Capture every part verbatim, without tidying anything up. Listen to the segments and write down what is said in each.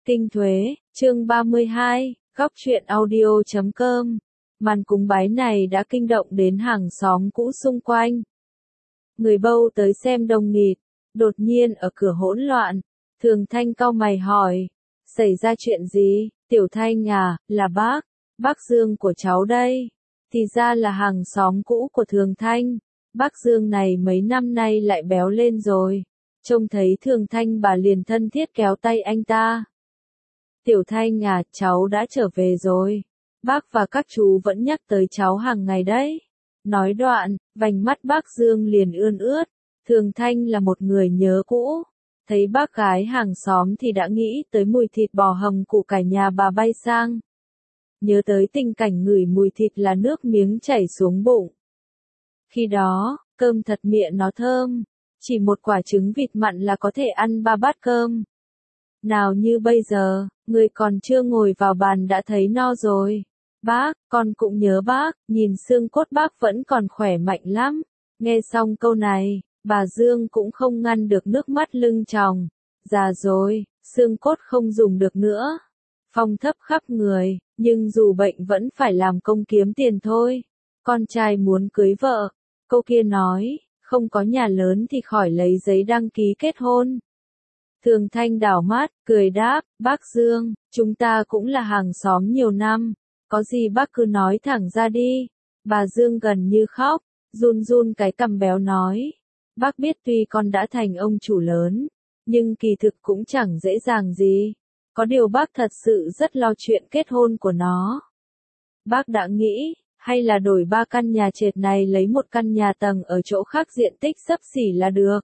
Kinh Thuế, chương ba mươi hai, góc truyện audio chấm com. Màn cúng bái này đã kinh động đến hàng xóm cũ xung quanh. Người bâu tới xem đông nghịt, đột nhiên ở cửa hỗn loạn. Thường Thanh cau mày hỏi, xảy ra chuyện gì? Tiểu Thanh à, là bác, bác Dương của cháu đây. Thì ra là hàng xóm cũ của Thường Thanh. Bác Dương này mấy năm nay lại béo lên rồi. Trông thấy Thường Thanh bà liền thân thiết kéo tay anh ta. Tiểu Thanh à, cháu đã trở về rồi. Bác và các chú vẫn nhắc tới cháu hàng ngày đấy. Nói đoạn, vành mắt bác Dương liền ươn ướt. Thường Thanh là một người nhớ cũ. Thấy bác gái hàng xóm thì đã nghĩ tới mùi thịt bò hầm của cả nhà bà bay sang. Nhớ tới tình cảnh ngửi mùi thịt là nước miếng chảy xuống bụng. Khi đó, cơm thật miệng nó thơm. Chỉ một quả trứng vịt mặn là có thể ăn ba bát cơm. Nào như bây giờ, người còn chưa ngồi vào bàn đã thấy no rồi. Bác, con cũng nhớ bác, nhìn xương cốt bác vẫn còn khỏe mạnh lắm. Nghe xong câu này, bà Dương cũng không ngăn được nước mắt lưng tròng. Già rồi, xương cốt không dùng được nữa. Phong thấp khắp người, nhưng dù bệnh vẫn phải làm công kiếm tiền thôi. Con trai muốn cưới vợ. Câu kia nói, không có nhà lớn thì khỏi lấy giấy đăng ký kết hôn. Thường Thanh đảo mắt, cười đáp, bác Dương, chúng ta cũng là hàng xóm nhiều năm, có gì bác cứ nói thẳng ra đi. Bà Dương gần như khóc, run run cái cằm béo nói, bác biết tuy con đã thành ông chủ lớn, nhưng kỳ thực cũng chẳng dễ dàng gì, có điều bác thật sự rất lo chuyện kết hôn của nó. Bác đã nghĩ, hay là đổi ba căn nhà trệt này lấy một căn nhà tầng ở chỗ khác diện tích xấp xỉ là được.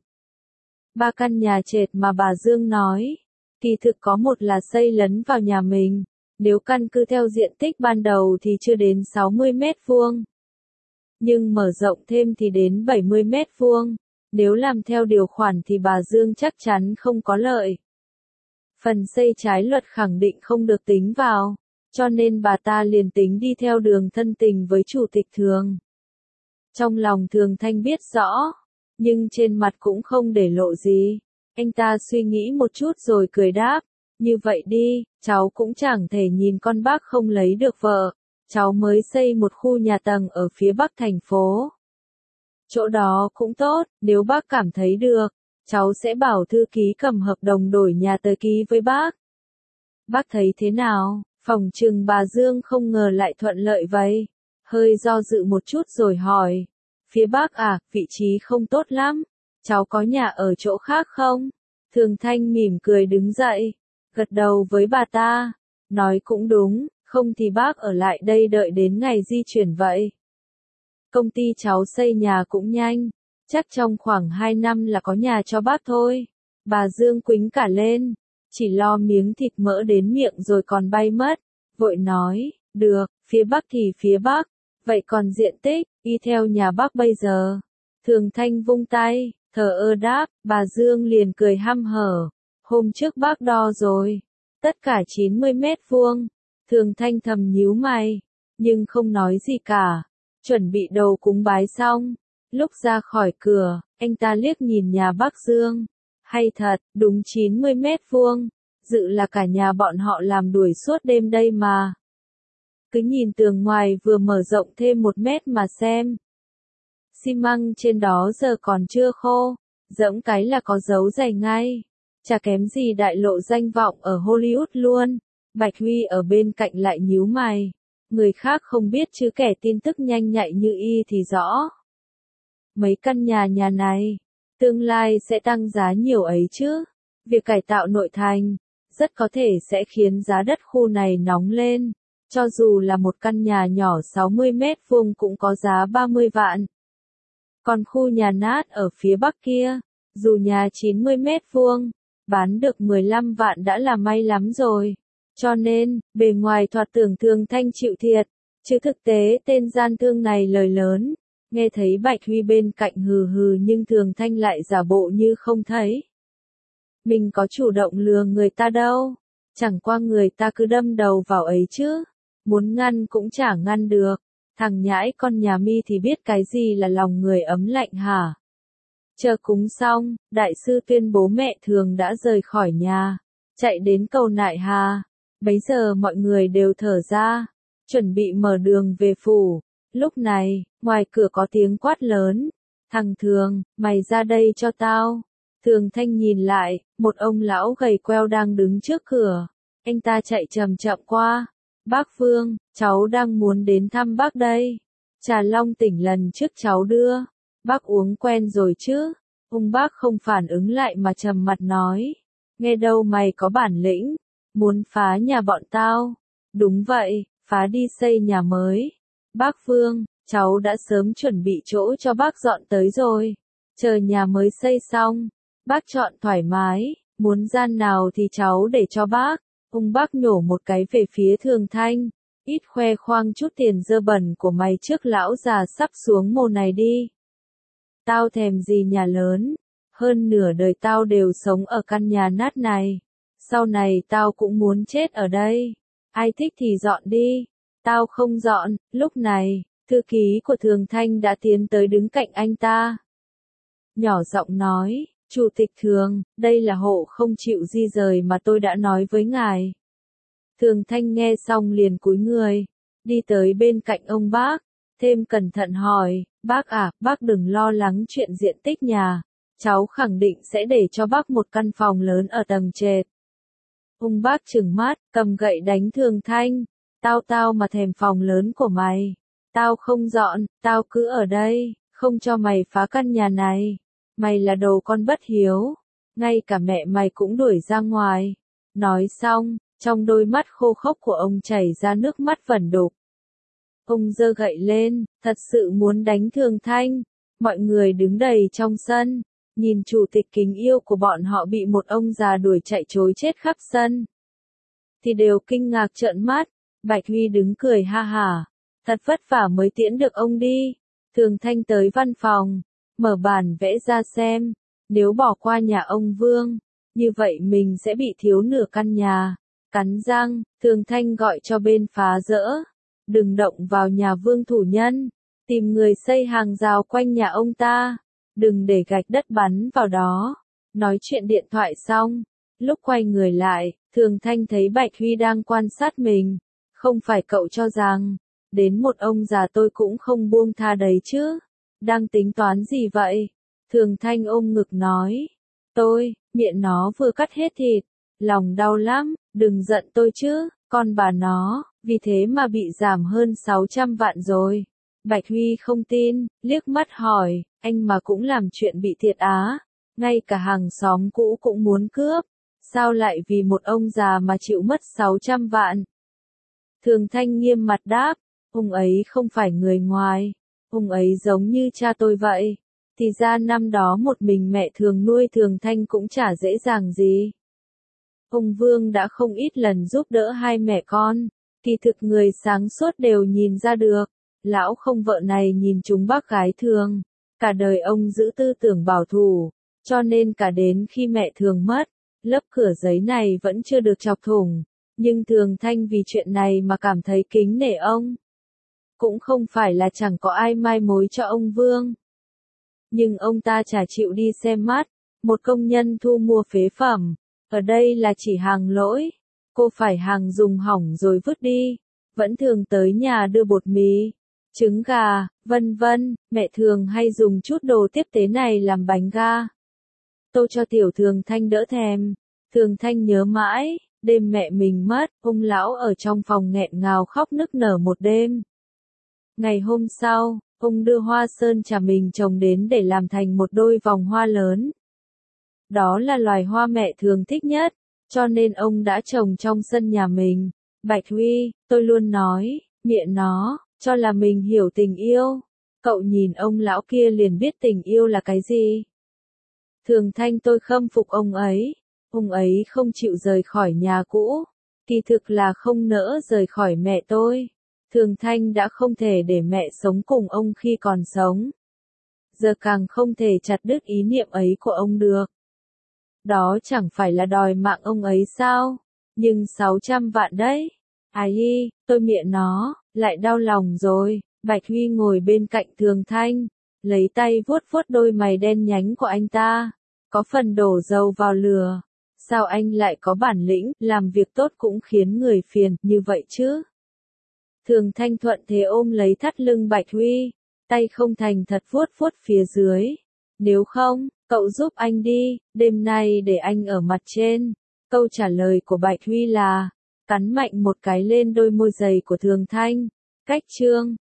Ba căn nhà trệt mà bà Dương nói, kỳ thực có một là xây lấn vào nhà mình, nếu căn cứ theo diện tích ban đầu thì chưa đến sáu mươi mét vuông. Nhưng mở rộng thêm thì đến bảy mươi mét vuông, nếu làm theo điều khoản thì bà Dương chắc chắn không có lợi. Phần xây trái luật khẳng định không được tính vào, cho nên bà ta liền tính đi theo đường thân tình với chủ tịch Thường. Trong lòng Thường Thanh biết rõ, nhưng trên mặt cũng không để lộ gì. Anh ta suy nghĩ một chút rồi cười đáp, như vậy đi, cháu cũng chẳng thể nhìn con bác không lấy được vợ. Cháu mới xây một khu nhà tầng ở phía bắc thành phố. Chỗ đó cũng tốt, nếu bác cảm thấy được, cháu sẽ bảo thư ký cầm hợp đồng đổi nhà tới ký với bác. Bác thấy thế nào? Phỏng chừng bà Dương không ngờ lại thuận lợi vậy. Hơi do dự một chút rồi hỏi. Phía bác à, vị trí không tốt lắm. Cháu có nhà ở chỗ khác không? Thường Thanh mỉm cười đứng dậy. Gật đầu với bà ta. Nói cũng đúng, không thì bác ở lại đây đợi đến ngày di chuyển vậy. Công ty cháu xây nhà cũng nhanh. Chắc trong khoảng hai năm là có nhà cho bác thôi. Bà Dương quĩnh cả lên. Chỉ lo miếng thịt mỡ đến miệng rồi còn bay mất. Vội nói, được, phía bắc thì phía bắc. Vậy còn diện tích, y theo nhà bác bây giờ. Thường Thanh vung tay, thờ ơ đáp, bà Dương liền cười hăm hở. Hôm trước bác đo rồi. Tất cả chín mươi mét vuông. Thường Thanh thầm nhíu mày. Nhưng không nói gì cả. Chuẩn bị đầu cúng bái xong. Lúc ra khỏi cửa, anh ta liếc nhìn nhà bác Dương. Hay thật, đúng chín mươi mét vuông. Dự là cả nhà bọn họ làm đuổi suốt đêm đây mà. Cứ nhìn tường ngoài vừa mở rộng thêm một mét mà xem. Xi măng trên đó giờ còn chưa khô, giẫm cái là có dấu dày ngay. Chả kém gì đại lộ danh vọng ở Hollywood luôn. Bạch Huy ở bên cạnh lại nhíu mày. Người khác không biết chứ kẻ tin tức nhanh nhạy như y thì rõ. Mấy căn nhà nhà này, tương lai sẽ tăng giá nhiều ấy chứ. Việc cải tạo nội thành, rất có thể sẽ khiến giá đất khu này nóng lên. Cho dù là một căn nhà nhỏ sáu mươi mét vuông cũng có giá ba mươi vạn. Còn khu nhà nát ở phía bắc kia, dù nhà chín mươi mét vuông, bán được mười lăm vạn đã là may lắm rồi. Cho nên, bề ngoài thoạt tưởng Thường Thanh chịu thiệt, chứ thực tế tên gian thương này lời lớn. Nghe thấy Bạch Huy bên cạnh hừ hừ nhưng Thường Thanh lại giả bộ như không thấy. Mình có chủ động lừa người ta đâu. Chẳng qua người ta cứ đâm đầu vào ấy chứ. Muốn ngăn cũng chả ngăn được. Thằng nhãi con nhà mi thì biết cái gì là lòng người ấm lạnh hả? Chờ cúng xong, đại sư tuyên bố mẹ Thường đã rời khỏi nhà. chạy đến cầu Nại Hà. Bấy giờ mọi người đều thở ra, chuẩn bị mở đường về phủ. Lúc này, ngoài cửa có tiếng quát lớn, thằng Thường, mày ra đây cho tao. Thường Thanh nhìn lại, một ông lão gầy queo đang đứng trước cửa. Anh ta chạy chậm chậm qua. Bác Vương, cháu đang muốn đến thăm bác đây. Trà long tỉnh lần trước cháu đưa. Bác uống quen rồi chứ? Ông bác không phản ứng lại mà trầm mặt nói. Nghe đâu mày có bản lĩnh. Muốn phá nhà bọn tao. Đúng vậy, phá đi xây nhà mới. Bác Vương, cháu đã sớm chuẩn bị chỗ cho bác dọn tới rồi. Chờ nhà mới xây xong, bác chọn thoải mái, muốn gian nào thì cháu để cho bác. Ông bác nhổ một cái về phía Thường Thanh. Ít khoe khoang chút tiền dơ bẩn của mày trước lão già sắp xuống mồ này đi. Tao thèm gì nhà lớn. Hơn nửa đời tao đều sống ở căn nhà nát này. Sau này tao cũng muốn chết ở đây. Ai thích thì dọn đi. Tao không dọn. Lúc này, thư ký của Thường Thanh đã tiến tới đứng cạnh anh ta. Nhỏ giọng nói, Chủ tịch Thường, đây là hộ không chịu di rời mà tôi đã nói với ngài. Thường Thanh nghe xong liền cúi người, đi tới bên cạnh ông bác, thêm cẩn thận hỏi, bác à, bác đừng lo lắng chuyện diện tích nhà, cháu khẳng định sẽ để cho bác một căn phòng lớn ở tầng trệt. Ông bác trừng mắt, cầm gậy đánh Thường Thanh, tao tao mà thèm phòng lớn của mày, tao không dọn, tao cứ ở đây, không cho mày phá căn nhà này. Mày là đồ con bất hiếu, ngay cả mẹ mày cũng đuổi ra ngoài. Nói xong, trong đôi mắt khô khốc của ông chảy ra nước mắt vẩn đục. Ông giơ gậy lên, thật sự muốn đánh Thường Thanh. Mọi người đứng đầy trong sân, nhìn chủ tịch kính yêu của bọn họ bị một ông già đuổi chạy trối chết khắp sân. Thì đều kinh ngạc trợn mắt, Bạch Huy đứng cười ha hả, thật vất vả mới tiễn được ông đi. Thường Thanh tới văn phòng, mở bản vẽ ra xem, nếu bỏ qua nhà ông Vương, như vậy mình sẽ bị thiếu nửa căn nhà. Cắn răng, Thường Thanh gọi cho bên phá rỡ, đừng động vào nhà Vương thủ nhân, tìm người xây hàng rào quanh nhà ông ta, đừng để gạch đất bắn vào đó. Nói chuyện điện thoại xong, lúc quay người lại, Thường Thanh thấy Bạch Huy đang quan sát mình, không phải cậu cho rằng, đến một ông già tôi cũng không buông tha đấy chứ. Đang tính toán gì vậy? Thường Thanh ôm ngực nói. Tôi, miệng nó vừa cắt hết thịt. Lòng đau lắm, đừng giận tôi chứ, con bà nó, vì thế mà bị giảm hơn sáu trăm vạn rồi. Bạch Huy không tin, liếc mắt hỏi, anh mà cũng làm chuyện bị thiệt á. Ngay cả hàng xóm cũ cũng muốn cướp. Sao lại vì một ông già mà chịu mất sáu trăm vạn? Thường Thanh nghiêm mặt đáp, ông ấy không phải người ngoài. Ông ấy giống như cha tôi vậy. Thì ra năm đó một mình mẹ Thường nuôi Thường Thanh cũng chả dễ dàng gì. Ông Vương đã không ít lần giúp đỡ hai mẹ con. Kỳ thực người sáng suốt đều nhìn ra được. Lão không vợ này nhìn chúng bác gái Thường. Cả đời ông giữ tư tưởng bảo thủ. Cho nên cả đến khi mẹ Thường mất, lớp cửa giấy này vẫn chưa được chọc thủng. Nhưng Thường Thanh vì chuyện này mà cảm thấy kính nể ông. Cũng không phải là chẳng có ai mai mối cho ông Vương. Nhưng ông ta chả chịu đi xem mắt, một công nhân thu mua phế phẩm, ở đây là chỉ hàng lỗi, cô phải hàng dùng hỏng rồi vứt đi, vẫn thường tới nhà đưa bột mì, trứng gà, vân vân, mẹ Thường hay dùng chút đồ tiếp tế này làm bánh ga. Tô cho tiểu Thường Thanh đỡ thèm, Thường Thanh nhớ mãi, đêm mẹ mình mất, ông lão ở trong phòng nghẹn ngào khóc nức nở một đêm. Ngày hôm sau, ông đưa hoa sơn trà mình trồng đến để làm thành một đôi vòng hoa lớn. Đó là loài hoa mẹ Thường thích nhất, cho nên ông đã trồng trong sân nhà mình. Bạch Huy, tôi luôn nói, miệng nó, cho là mình hiểu tình yêu. Cậu nhìn ông lão kia liền biết tình yêu là cái gì. Thường Thanh tôi khâm phục ông ấy. Ông ấy không chịu rời khỏi nhà cũ. Kỳ thực là không nỡ rời khỏi mẹ tôi. Thường Thanh đã không thể để mẹ sống cùng ông khi còn sống. Giờ càng không thể chặt đứt ý niệm ấy của ông được. Đó chẳng phải là đòi mạng ông ấy sao? Nhưng sáu trăm vạn đấy. Ai hi, tôi miệng nó, lại đau lòng rồi. Bạch Huy ngồi bên cạnh Thường Thanh, lấy tay vuốt vuốt đôi mày đen nhánh của anh ta. Có phần đổ dầu vào lửa. Sao anh lại có bản lĩnh, làm việc tốt cũng khiến người phiền, như vậy chứ? Thường Thanh thuận thế ôm lấy thắt lưng Bạch Huy, tay không thành thật vuốt vuốt phía dưới. Nếu không, cậu giúp anh đi, đêm nay để anh ở mặt trên. Câu trả lời của Bạch Huy là, cắn mạnh một cái lên đôi môi dày của Thường Thanh. Cách chương